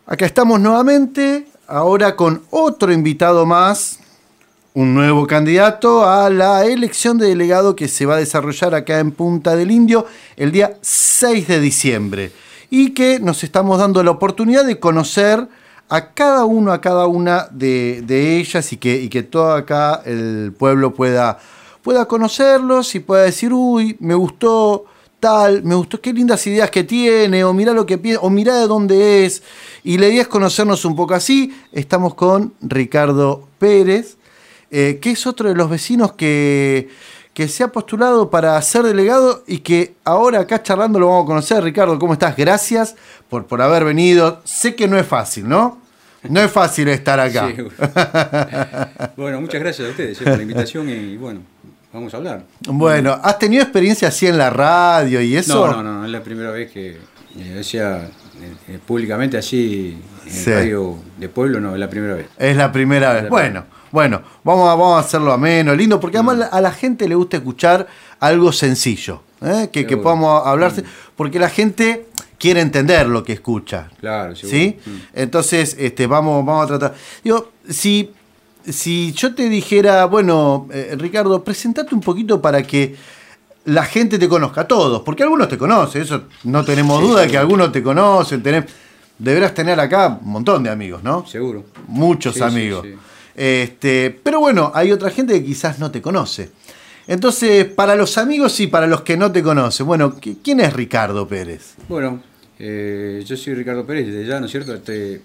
Acá estamos nuevamente, ahora con otro invitado más, un nuevo candidato a la elección de delegado que se va a desarrollar acá en Punta del Indio el día 6 de diciembre. Y que nos estamos dando la oportunidad de conocer a cada uno, a cada una de ellas y que todo acá el pueblo pueda conocerlos y pueda decir, uy, me gustó tal, me gustó, qué lindas ideas que tiene, o mirá lo que piensa, o mirá de dónde es. Y la idea es conocernos un poco así. Estamos con Ricardo Pérez, que es otro de los vecinos que se ha postulado para ser delegado y que ahora acá charlando lo vamos a conocer. Ricardo, ¿cómo estás? Gracias por haber venido. Sé que no es fácil, ¿no? No es fácil estar acá. Sí. Bueno, muchas gracias a ustedes por la invitación y bueno, vamos a hablar. Bueno, ¿has tenido experiencia así en la radio y eso? No, es la primera vez que decía públicamente así en Sí. radio de pueblo, no, es la primera vez. Es la primera vez. Bueno, vamos a hacerlo ameno, lindo, porque además a la gente le gusta escuchar algo sencillo, que podamos hablarse, porque la gente quiere entender lo que escucha. Claro, seguro. ¿Sí? Entonces, vamos a tratar. Digo, si yo te dijera, bueno, Ricardo, presentate un poquito para que la gente te conozca, todos, porque algunos te conocen, eso no tenemos duda de que algunos te conocen, deberás tener acá un montón de amigos, ¿no? Seguro. Muchos amigos. Sí. Pero bueno, hay otra gente que quizás no te conoce. Entonces, para los amigos y para los que no te conocen, bueno, ¿quién es Ricardo Pérez? Bueno, yo soy Ricardo Pérez de ya, ¿no es cierto?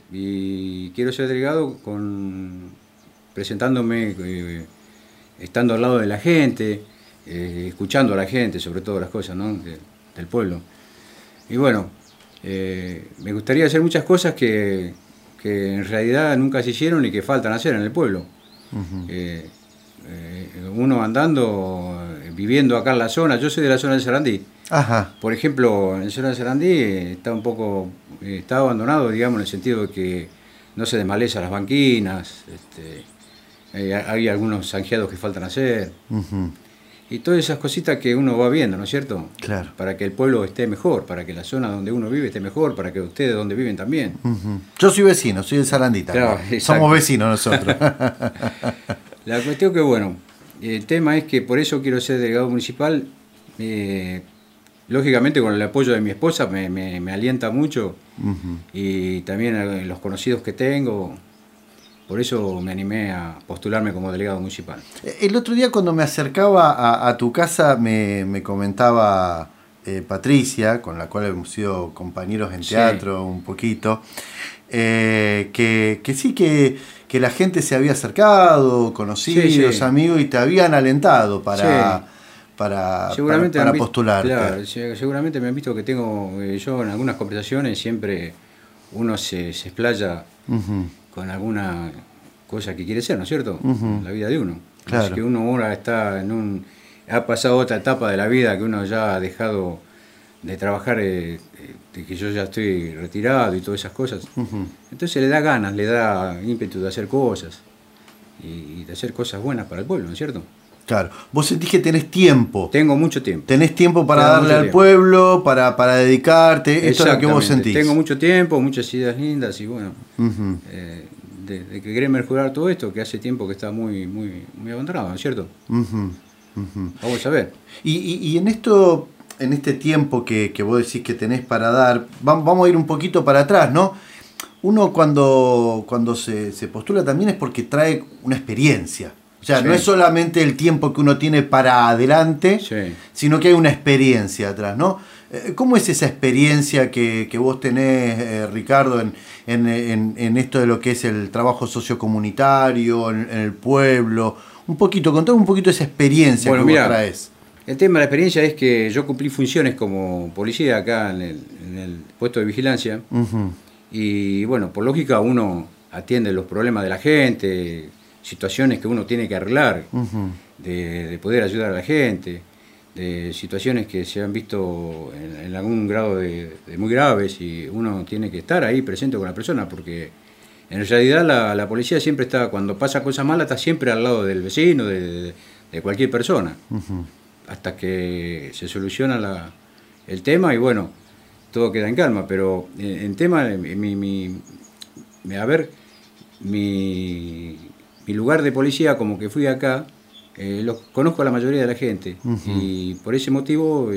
Y quiero ser delegado presentándome, estando al lado de la gente, escuchando a la gente, sobre todo las cosas, ¿no? Del pueblo. Y bueno, me gustaría hacer muchas cosas que en realidad nunca se hicieron y que faltan hacer en el pueblo. Uno andando, viviendo acá en la zona, yo soy de la zona de Sarandí. Ajá. Por ejemplo, en la zona de Sarandí está abandonado, digamos, en el sentido de que no se desmaleza las banquinas, hay algunos zanjeados que faltan hacer. Y todas esas cositas que uno va viendo, ¿no es cierto? Claro. Para que el pueblo esté mejor, para que la zona donde uno vive esté mejor, para que ustedes donde viven también. Yo soy vecino, soy de Sarandita. Claro, somos vecinos nosotros. La cuestión que, bueno, el tema es que por eso quiero ser delegado municipal. Lógicamente con el apoyo de mi esposa me alienta mucho y también los conocidos que tengo. Por eso me animé a postularme como delegado municipal. El otro día cuando me acercaba a tu casa me comentaba Patricia, con la cual hemos sido compañeros en teatro un poquito, que sí, que la gente se había acercado, conocidos, amigos, y te habían alentado para postularte. Claro, seguramente me han visto que tengo, yo en algunas conversaciones siempre uno se explaya con alguna cosa que quiere ser, ¿no es cierto? En la vida de uno. Claro. Así que uno ahora está ha pasado otra etapa de la vida que uno ya ha dejado de trabajar, de que yo ya estoy retirado y todas esas cosas. Entonces le da ganas, le da ímpetu de hacer cosas y de hacer cosas buenas para el pueblo, ¿no es cierto? Claro. Vos sentís que tenés tiempo. Tengo mucho tiempo. Tenés tiempo para darle al pueblo, para dedicarte, esto es lo que vos sentís. Tengo mucho tiempo, muchas ideas lindas y bueno, de querer mejorar todo esto, que hace tiempo que está muy abandonado, ¿no es cierto? Vamos a ver. Y en este tiempo que vos decís que tenés para dar, vamos a ir un poquito para atrás, ¿no? Uno cuando se postula también es porque trae una experiencia. O sea, no es solamente el tiempo que uno tiene para adelante, sino que hay una experiencia atrás, ¿no? ¿Cómo es esa experiencia que vos tenés, Ricardo, en esto de lo que es el trabajo sociocomunitario, en el pueblo? Contame un poquito esa experiencia que vos traes. El tema de la experiencia es que yo cumplí funciones como policía acá en el puesto de vigilancia. Y bueno, por lógica uno atiende los problemas de la gente, situaciones que uno tiene que arreglar, de poder ayudar a la gente, de situaciones que se han visto en algún grado de muy graves y uno tiene que estar ahí presente con la persona porque en realidad la policía siempre está, cuando pasa cosas malas, está siempre al lado del vecino, de cualquier persona, hasta que se soluciona el tema y bueno, todo queda en calma, pero en tema, a ver, mi lugar de policía, como que fui acá, conozco a la mayoría de la gente, y por ese motivo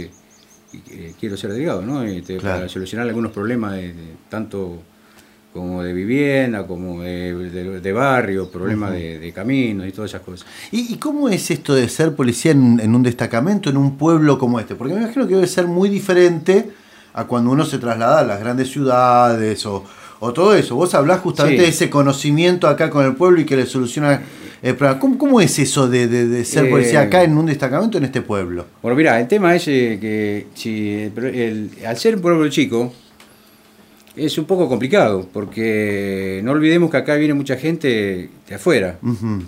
quiero ser delegado, ¿no? Claro. Para solucionar algunos problemas tanto como de vivienda, como de barrio, problemas de caminos y todas esas cosas. ¿Y cómo es esto de ser policía en un destacamento, en un pueblo como este? Porque me imagino que debe ser muy diferente a cuando uno se traslada a las grandes ciudades o todo eso. Vos hablás justamente de ese conocimiento acá con el pueblo y que le soluciona el problema. ¿Cómo es eso de ser policía acá en un destacamento en este pueblo? Bueno, mira, el tema es que si al ser un pueblo chico, es un poco complicado, porque no olvidemos que acá viene mucha gente de afuera.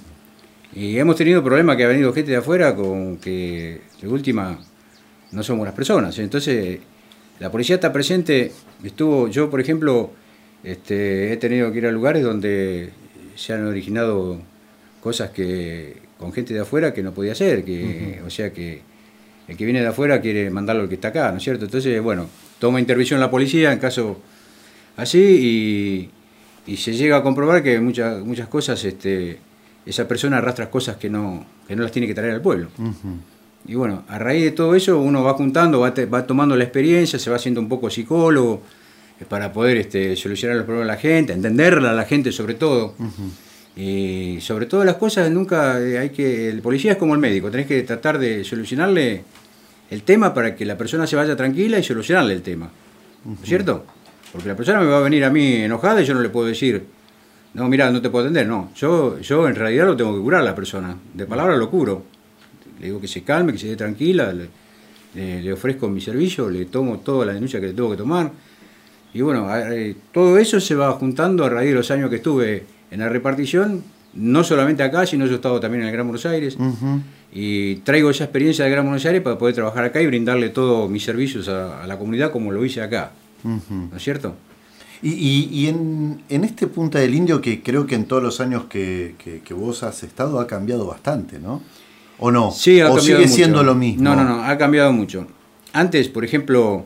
Y hemos tenido problemas que ha venido gente de afuera con que de última no son buenas personas. Entonces, la policía está presente. Yo, por ejemplo, he tenido que ir a lugares donde se han originado cosas con gente de afuera que no podía hacer. O sea que el que viene de afuera quiere mandarlo al que está acá, ¿no es cierto? Entonces, bueno, toma intervención la policía en caso así y se llega a comprobar que muchas cosas, esa persona arrastra cosas que no las tiene que traer al pueblo. Y bueno, a raíz de todo eso uno va juntando, va tomando la experiencia, se va haciendo un poco psicólogo para poder solucionar los problemas de la gente, entenderla a la gente sobre todo. Y sobre todo las cosas nunca el policía es como el médico, tenés que tratar de solucionarle el tema para que la persona se vaya tranquila y solucionarle el tema. ¿No es cierto? Porque la persona me va a venir a mí enojada y yo no le puedo decir, no, mira, no te puedo atender. No, yo en realidad lo tengo que curar a la persona. De palabra lo curo. Le digo que se calme, que se dé tranquila, le ofrezco mi servicio, le tomo toda la denuncia que le tengo que tomar. Y bueno, todo eso se va juntando a raíz de los años que estuve en la repartición, no solamente acá, sino yo he estado también en el Gran Buenos Aires. Y traigo esa experiencia del Gran Buenos Aires para poder trabajar acá y brindarle todos mis servicios a la comunidad como lo hice acá. ¿No es cierto? Y en este Punta del Indio, que creo que en todos los años que vos has estado ha cambiado bastante, ¿no? ¿O no? Sí, ha ¿O cambiado sigue mucho. siendo lo mismo? No, ha cambiado mucho. Antes, por ejemplo,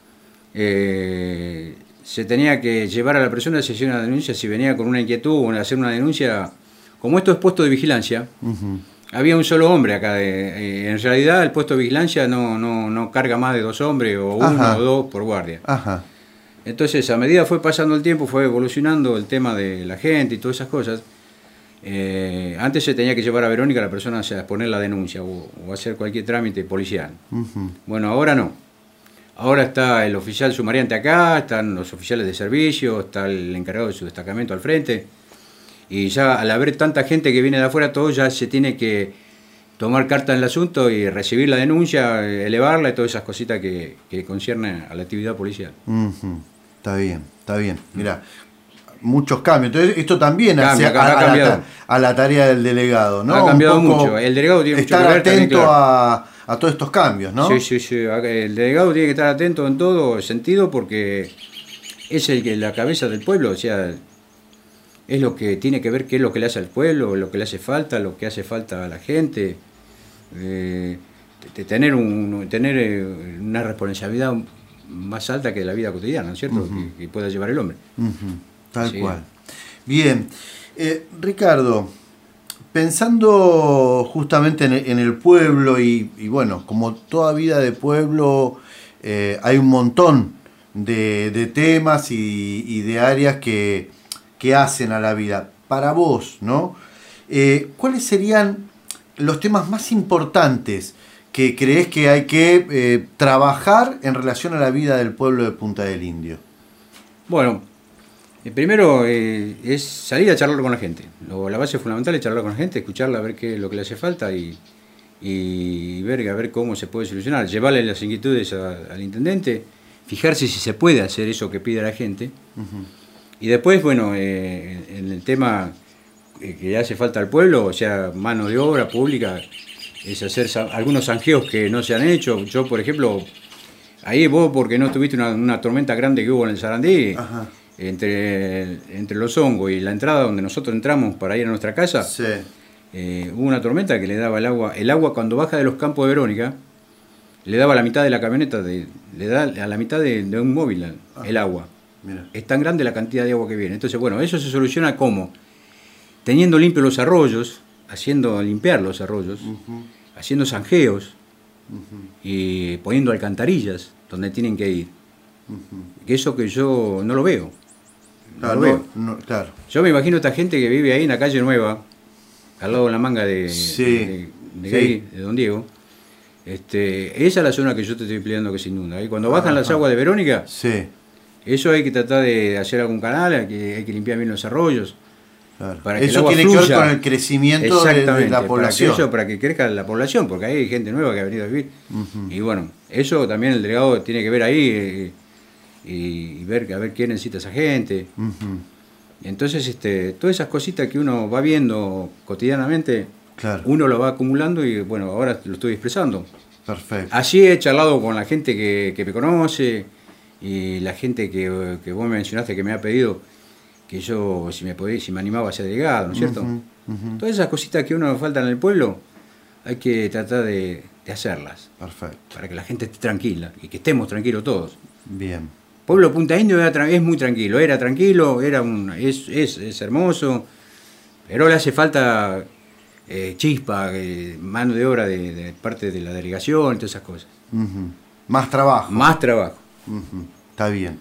se tenía que llevar a la persona a hacer una denuncia si venía con una inquietud o hacer una denuncia. Como esto es puesto de vigilancia, había un solo hombre acá. En realidad, el puesto de vigilancia no carga más de 2 hombres o 1 o 2 por guardia. Entonces, a medida fue pasando el tiempo, fue evolucionando el tema de la gente y todas esas cosas. Antes se tenía que llevar a Verónica a la persona a poner la denuncia o hacer cualquier trámite policial. Bueno, ahora no. Ahora está el oficial sumariante acá, están los oficiales de servicio, está el encargado de su destacamento al frente. Y ya al haber tanta gente que viene de afuera, todo ya se tiene que tomar carta en el asunto y recibir la denuncia, elevarla y todas esas cositas que conciernen a la actividad policial. Está bien. Mirá, muchos cambios. Entonces, esto también hace a la tarea del delegado, ¿no? Ha cambiado mucho. El delegado tiene mucho que ver. Estar atento también, claro, a todos estos cambios, ¿no? Sí. El delegado tiene que estar atento en todo sentido porque es la cabeza del pueblo, o sea, es lo que tiene que ver qué es lo que le hace al pueblo, lo que le hace falta, lo que hace falta a la gente. Tener una responsabilidad más alta que la vida cotidiana, ¿no es cierto? Que pueda llevar el hombre. Tal cual. Bien. Ricardo, pensando justamente en el pueblo y bueno, como toda vida de pueblo, hay un montón de temas y de áreas que hacen a la vida. Para vos, ¿no? ¿Cuáles serían los temas más importantes que crees que hay que trabajar en relación a la vida del pueblo de Punta del Indio? Bueno, primero es salir a charlar con la gente. La base fundamental es charlar con la gente, escucharla, a ver qué es lo que le hace falta y ver cómo se puede solucionar. Llevarle las inquietudes al intendente, fijarse si se puede hacer eso que pide la gente. Y después, bueno, en el tema que le hace falta al pueblo, o sea, mano de obra pública, es hacer algunos zanjeos que no se han hecho. Yo, por ejemplo, ahí vos, porque no tuviste una tormenta grande que hubo en el Sarandí, entre los hongos y la entrada donde nosotros entramos para ir a nuestra casa, hubo una tormenta que le daba el agua cuando baja de los campos de Verónica, le daba a la mitad de la camioneta, le da a la mitad de un móvil el agua. Mira. Es tan grande la cantidad de agua que viene. Entonces, bueno, eso se soluciona ¿cómo? Teniendo limpios los arroyos, haciendo limpiar los arroyos, haciendo zanjeos y poniendo alcantarillas donde tienen que ir. Que eso que yo no lo veo. Claro, no lo veo. Claro. Yo me imagino a esta gente que vive ahí en la calle Nueva, al lado de la manga de Don Diego. Esa es la zona que yo te estoy explicando que se inunda. Y cuando bajan las aguas de Verónica, eso hay que tratar de hacer algún canal, hay que limpiar bien los arroyos. Claro. Para que eso tiene que ver con el crecimiento de la población. Para que crezca la población, porque ahí hay gente nueva que ha venido a vivir. Y bueno, eso también el delegado tiene que ver ahí y ver a ver quién necesita esa gente. Entonces, todas esas cositas que uno va viendo cotidianamente, uno lo va acumulando y bueno, ahora lo estoy expresando. Perfecto. Así he charlado con la gente que me conoce y la gente que vos me mencionaste que me ha pedido que yo, si me animaba a ser delegado, ¿no es cierto? Todas esas cositas que uno faltan en el pueblo, hay que tratar de hacerlas. Perfecto. Para que la gente esté tranquila y que estemos tranquilos todos. Bien. Pueblo Punta Indio es muy tranquilo, era tranquilo, es hermoso, pero le hace falta chispa, mano de obra de parte de la delegación, todas esas cosas. Más trabajo. Más trabajo. Está bien.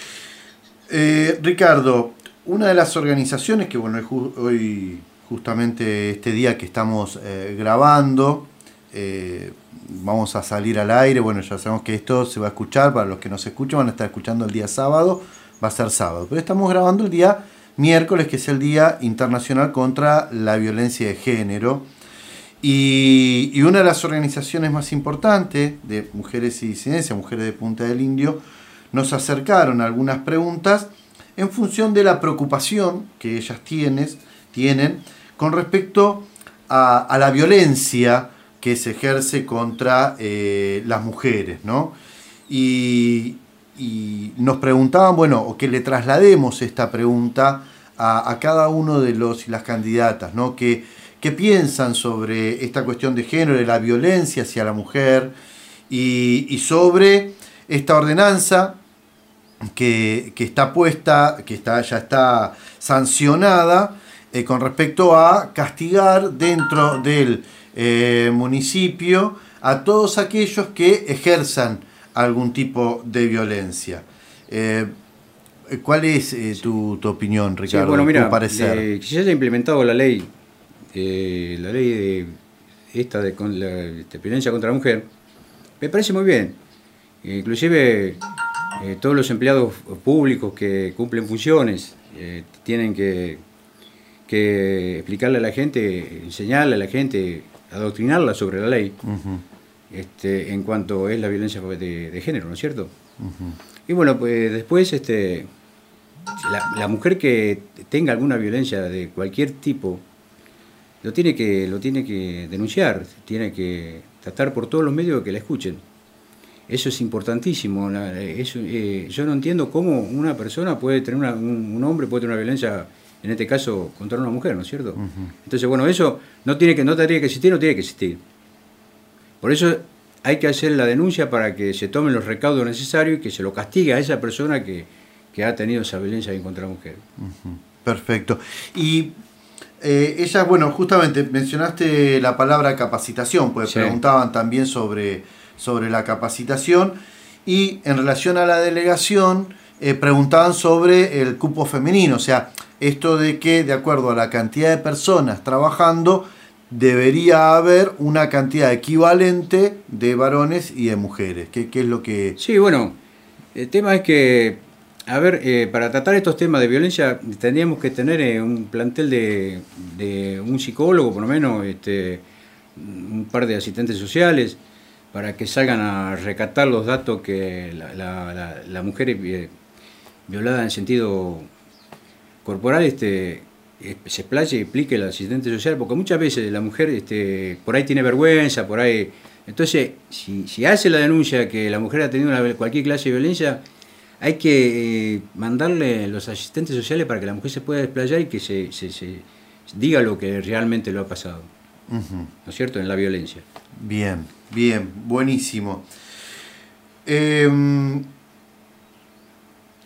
Ricardo, una de las organizaciones que, bueno, hoy justamente este día que estamos grabando, vamos a salir al aire, bueno, ya sabemos que esto se va a escuchar, para los que nos escuchan van a estar escuchando el día sábado, va a ser sábado, pero estamos grabando el día miércoles, que es el Día Internacional contra la Violencia de Género, y una de las organizaciones más importantes de Mujeres y Disidencia, Mujeres de Punta del Indio, nos acercaron algunas preguntas en función de la preocupación que ellas tienen con respecto a la violencia que se ejerce contra las mujeres, ¿no? Y nos preguntaban, bueno, o que le traslademos esta pregunta a cada uno de los y las candidatas, ¿no? ¿Qué piensan sobre esta cuestión de género, de la violencia hacia la mujer y sobre esta ordenanza que está puesta, ya está sancionada con respecto a castigar dentro del municipio a todos aquellos que ejerzan algún tipo de violencia? ¿Cuál es tu opinión, Ricardo? Sí, bueno, mira, tu parecer? que se haya implementado la ley de violencia contra la mujer, me parece muy bien. Inclusive todos los empleados públicos que cumplen funciones tienen que explicarle a la gente, enseñarle a la gente, adoctrinarla sobre la ley, en cuanto es la violencia de género, ¿no es cierto? Y bueno, pues después la mujer que tenga alguna violencia de cualquier tipo lo tiene que denunciar, tiene que tratar por todos los medios de que la escuchen. Eso es importantísimo. Yo no entiendo cómo una persona puede tener un hombre puede tener una violencia, en este caso contra una mujer, ¿no es cierto? Entonces, bueno, eso no tendría que existir, no tiene que existir. Por eso hay que hacer la denuncia para que se tomen los recaudos necesarios y que se lo castigue a esa persona que ha tenido esa violencia en contra de la mujer. Perfecto. Y ella, bueno, justamente mencionaste la palabra capacitación, pues sí. Preguntaban también sobre la capacitación, y en relación a la delegación preguntaban sobre el cupo femenino, o sea, esto de que de acuerdo a la cantidad de personas trabajando debería haber una cantidad equivalente de varones y de mujeres. ¿Qué es lo que...? Sí, bueno, el tema es que, a ver, para tratar estos temas de violencia tendríamos que tener un plantel de un psicólogo, por lo menos, un par de asistentes sociales, para que salgan a recatar los datos que la mujer violada en sentido corporal se explaye y explique el asistente social, porque muchas veces la mujer por ahí tiene vergüenza, por ahí. Entonces, si hace la denuncia que la mujer ha tenido cualquier clase de violencia, hay que mandarle los asistentes sociales para que la mujer se pueda desplayar y que se diga lo que realmente lo ha pasado. ¿No es cierto? En la violencia. Bien, buenísimo.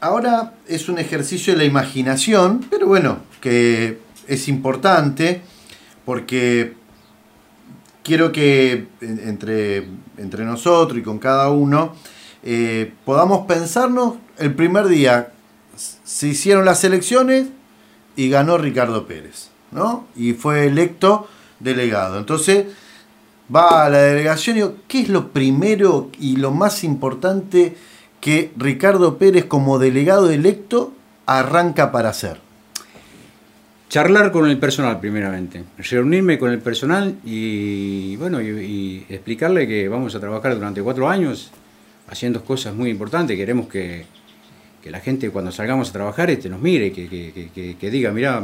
ahora es un ejercicio de la imaginación, pero bueno, que es importante porque quiero que entre nosotros y con cada uno podamos pensarnos el primer día. Se hicieron las elecciones y ganó Ricardo Pérez, ¿no? Y fue electo delegado. Entonces va a la delegación y digo, ¿qué es lo primero y lo más importante que Ricardo Pérez como delegado electo arranca para hacer? Charlar con el personal primeramente, reunirme con el personal y bueno, y explicarle que vamos a trabajar durante 4 años haciendo cosas muy importantes. Queremos que la gente cuando salgamos a trabajar nos mire, que diga, mirá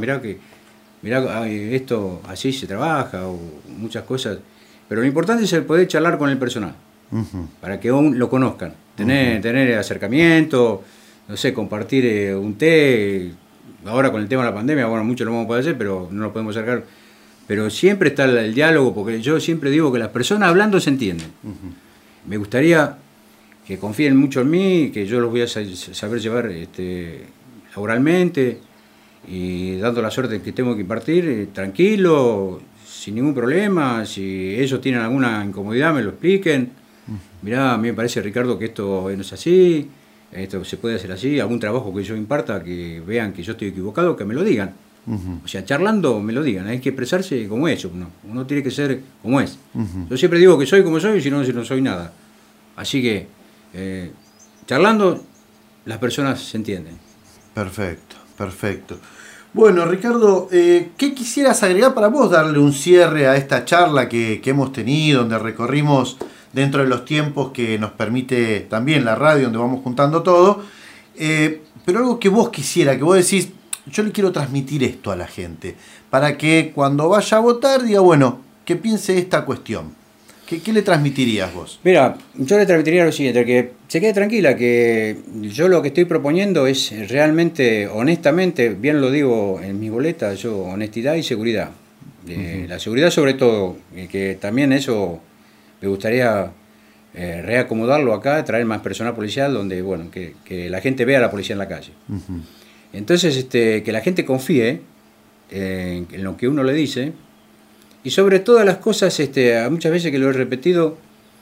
esto así se trabaja, o muchas cosas. Pero lo importante es el poder charlar con el personal, para que aún lo conozcan, tener acercamiento, no sé, compartir un té. Ahora con el tema de la pandemia, bueno, mucho lo vamos a poder hacer, pero no lo podemos acercar. Pero siempre está el diálogo, porque yo siempre digo que las personas hablando se entienden. Me gustaría que confíen mucho en mí, que yo los voy a saber llevar laboralmente y dando la suerte que tengo que impartir, tranquilo, sin ningún problema. Si ellos tienen alguna incomodidad, me lo expliquen. Mirá, a mí me parece, Ricardo, que esto no es así, esto se puede hacer así. Algún trabajo que yo imparta, que vean que yo estoy equivocado, que me lo digan. O sea, charlando me lo digan, hay que expresarse como es. Uno tiene que ser como es. Yo siempre digo que soy como soy, si no soy nada. Así que charlando, las personas se entienden. Perfecto. Bueno, Ricardo, ¿qué quisieras agregar para vos darle un cierre a esta charla que hemos tenido, donde recorrimos dentro de los tiempos que nos permite también la radio, donde vamos juntando todo? Pero algo que vos quisieras, que vos decís, yo le quiero transmitir esto a la gente, para que cuando vaya a votar diga, bueno, que piense esta cuestión. ¿Qué le transmitirías vos? Mira, yo le transmitiría lo siguiente, que se quede tranquila, que yo lo que estoy proponiendo es realmente, honestamente, bien lo digo en mi boleta, yo honestidad y seguridad. La seguridad sobre todo, que también eso me gustaría reacomodarlo acá, traer más personal policial, donde bueno, que la gente vea a la policía en la calle. Entonces, que la gente confíe en lo que uno le dice. Y sobre todas las cosas, muchas veces que lo he repetido,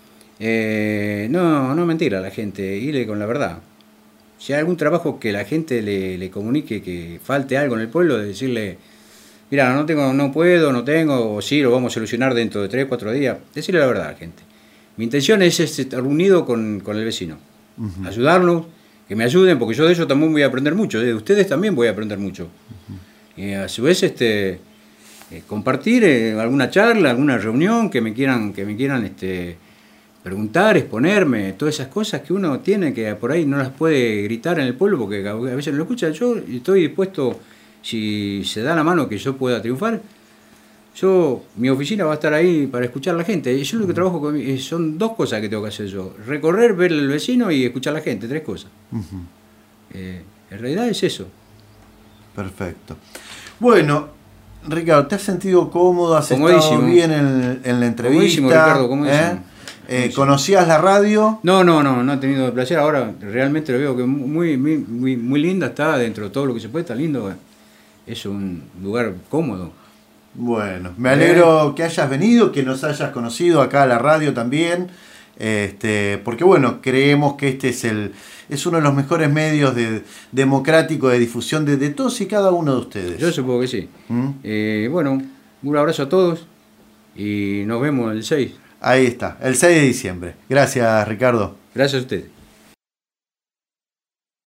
no mentir a la gente, irle con la verdad. Si hay algún trabajo que la gente le comunique que falte algo en el pueblo, de decirle, mira, no puedo, no tengo, o sí, lo vamos a solucionar dentro de 3, 4 días. Decirle la verdad a la gente. Mi intención es estar unido con el vecino, ayudarlos, que me ayuden, porque yo de ellos también voy a aprender mucho, de ustedes también voy a aprender mucho. Y a su vez, compartir alguna charla, alguna reunión que me quieran preguntar, exponerme, todas esas cosas que uno tiene que por ahí no las puede gritar en el pueblo porque a veces no lo escucha. Yo estoy dispuesto, si se da la mano que yo pueda triunfar, mi oficina va a estar ahí para escuchar a la gente. Yo lo que trabajo son 2 cosas que tengo que hacer yo: recorrer, ver al vecino y escuchar a la gente, 3 cosas. En realidad es eso. Perfecto. Bueno, Ricardo, ¿te has sentido cómodo? ¿Has estado bien en la entrevista? Comodísimo, Ricardo, comodísimo. ¿Conocías la radio? No he tenido el placer. Ahora realmente lo veo que muy linda está, dentro de todo lo que se puede, está lindo. Es un lugar cómodo. Bueno, me alegro que hayas venido, que nos hayas conocido acá a la radio también. Porque bueno, creemos que es uno de los mejores medios democráticos de difusión de todos y cada uno de ustedes. Yo supongo que sí. Bueno, un abrazo a todos y nos vemos el 6. Ahí está, el 6 de diciembre. Gracias, Ricardo. Gracias a ustedes.